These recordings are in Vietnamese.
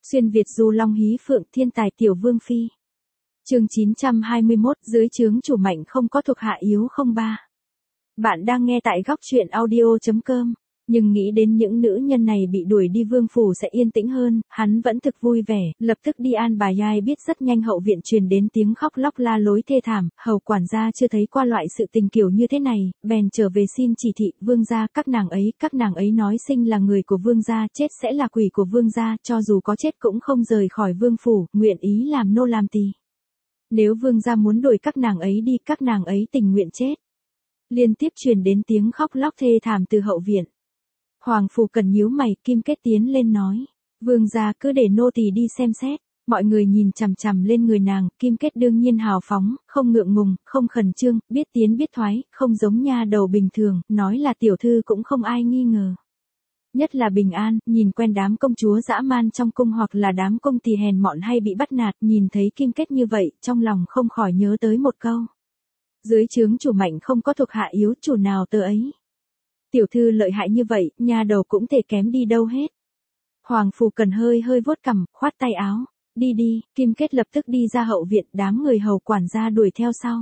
Xuyên Việt du long hí phượng thiên tài tiểu vương phi. Chương 921, dưới trướng chủ mạnh không có thuộc hạ yếu không ba. Bạn đang nghe tại góc truyện audio.com, nhưng nghĩ đến những nữ nhân này bị đuổi đi vương phủ sẽ yên tĩnh hơn, hắn vẫn thực vui vẻ, lập tức đi an bài. Ai biết rất nhanh hậu viện truyền đến tiếng khóc lóc la lối thê thảm, hầu quản gia chưa thấy qua loại sự tình kiểu như thế này, bèn trở về xin chỉ thị. Vương gia, các nàng ấy nói sinh là người của vương gia, chết sẽ là quỷ của vương gia, cho dù có chết cũng không rời khỏi vương phủ, nguyện ý làm nô làm tỳ. Nếu vương gia muốn đuổi các nàng ấy đi, các nàng ấy tình nguyện chết. Liên tiếp truyền đến tiếng khóc lóc thê thảm từ hậu viện. Hoàng Phủ Cần nhíu mày, Kim Kết tiến lên nói, vương gia cứ để nô tỳ đi xem xét. Mọi người nhìn chằm chằm lên người nàng, Kim Kết đương nhiên hào phóng, không ngượng ngùng, không khẩn trương, biết tiến biết thoái, không giống nha đầu bình thường, nói là tiểu thư cũng không ai nghi ngờ. Nhất là Bình An, nhìn quen đám công chúa dã man trong cung hoặc là đám công tỳ hèn mọn hay bị bắt nạt, nhìn thấy Kim Kết như vậy, trong lòng không khỏi nhớ tới một câu. Dưới trướng chủ mạnh không có thuộc hạ yếu, chủ nào tớ ấy. Tiểu thư lợi hại như vậy, nha đầu cũng thể kém đi đâu hết. Hoàng Phủ Cần hơi vuốt cằm, khoát tay áo. Đi đi, Kim Kết lập tức đi ra hậu viện, đám người hầu quản gia đuổi theo sau.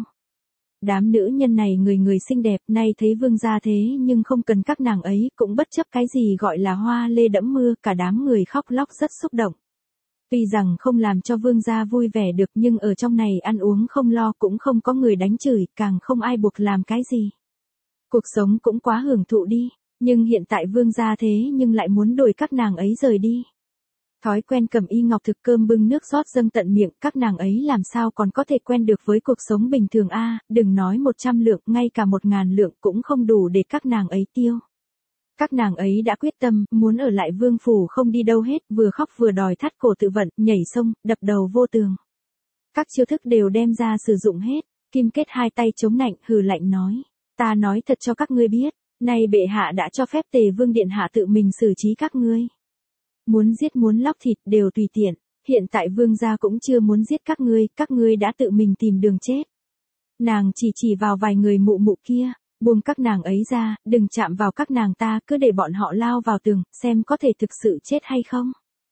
Đám nữ nhân này người xinh đẹp, nay thấy vương gia thế nhưng không cần các nàng ấy, cũng bất chấp cái gì gọi là hoa lê đẫm mưa, cả đám người khóc lóc rất xúc động. Tuy rằng không làm cho vương gia vui vẻ được, nhưng ở trong này ăn uống không lo, cũng không có người đánh chửi, càng không ai buộc làm cái gì. Cuộc sống cũng quá hưởng thụ đi, nhưng hiện tại vương gia thế nhưng lại muốn đuổi các nàng ấy rời đi. Thói quen cầm y ngọc thực cơm bưng nước rót dâng tận miệng, các nàng ấy làm sao còn có thể quen được với cuộc sống bình thường a, đừng nói 100 lượng, ngay cả 1000 lượng cũng không đủ để các nàng ấy tiêu. Các nàng ấy đã quyết tâm, muốn ở lại vương phủ không đi đâu hết, vừa khóc vừa đòi thắt cổ tự vận, nhảy sông, đập đầu vô tường. Các chiêu thức đều đem ra sử dụng hết. Kim Kết hai tay chống nạnh, hừ lạnh nói. Ta nói thật cho các ngươi biết, nay bệ hạ đã cho phép Tề Vương điện hạ tự mình xử trí các ngươi. Muốn giết muốn lóc thịt đều tùy tiện, hiện tại vương gia cũng chưa muốn giết các ngươi đã tự mình tìm đường chết. Nàng chỉ vào vài người mụ mụ kia, buông các nàng ấy ra, đừng chạm vào các nàng ta, cứ để bọn họ lao vào tường, xem có thể thực sự chết hay không.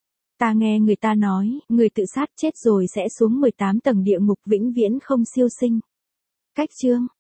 Ta nghe người ta nói, người tự sát chết rồi sẽ xuống 18 tầng địa ngục vĩnh viễn không siêu sinh. Cách chương